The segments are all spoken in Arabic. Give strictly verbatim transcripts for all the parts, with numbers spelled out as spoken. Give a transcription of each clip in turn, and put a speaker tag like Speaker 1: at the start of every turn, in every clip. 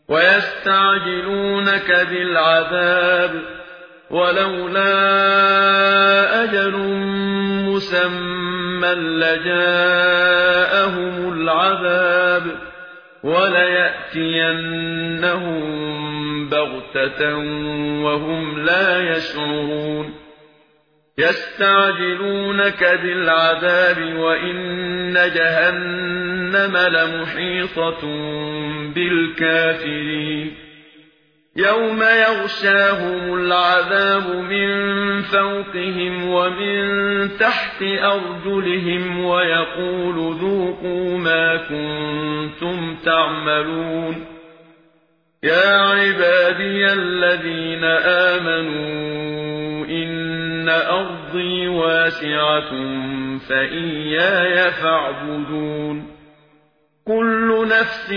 Speaker 1: ويستعجلونك بالعذاب ولولا أجل مسمى لجاءهم العذاب وليأتينهم بغتة وهم لا يشعرون يستعجلونك بالعذاب وإن جهنم لمحيطة بالكافرين يوم يغشاهم العذاب من فوقهم ومن تحت أرجلهم ويقول ذوقوا ما كنتم تعملون يا عبادي الذين آمنوا إن أرضي واسعة فإياي فاعبدون كل نفس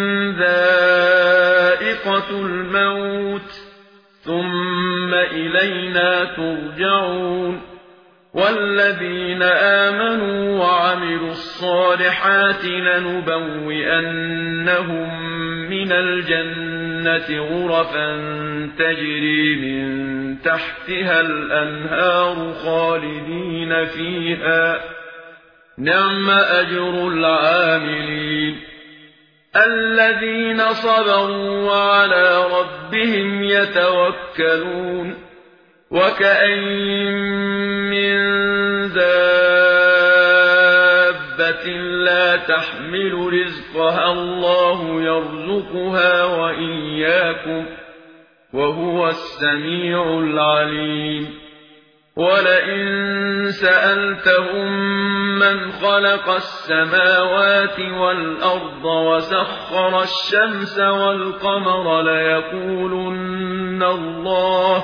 Speaker 1: ذائقة الموت ثم إلينا ترجعون والذين آمنوا وعملوا الصالحات لنبوئنهم من الجنة غرفا تجري من تحتها الأنهار خالدين فيها نعم أجر العاملين الذين صبروا وعلى ربهم يتوكلون وكأين من دابة لا تحمل رزقها الله يرزقها وإياكم وهو السميع العليم ولئن سألتهم من خلق السماوات والأرض وسخر الشمس والقمر ليقولن الله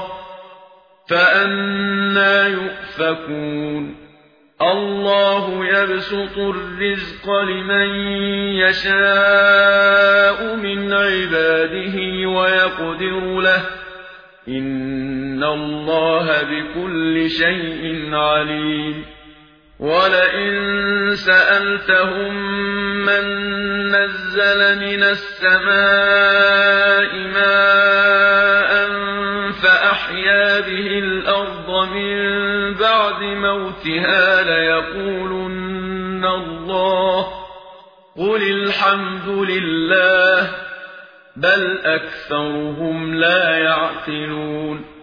Speaker 1: فأنى يؤفكون الله يبسط الرزق لمن يشاء من عباده ويقدر له إن الله بكل شيء عليم ولئن سألتهم من نزل من السماء ماء فأحيا به الأرض من بعد موتها ليقولن الله قل الحمد لله بل أكثرهم لا يعقلون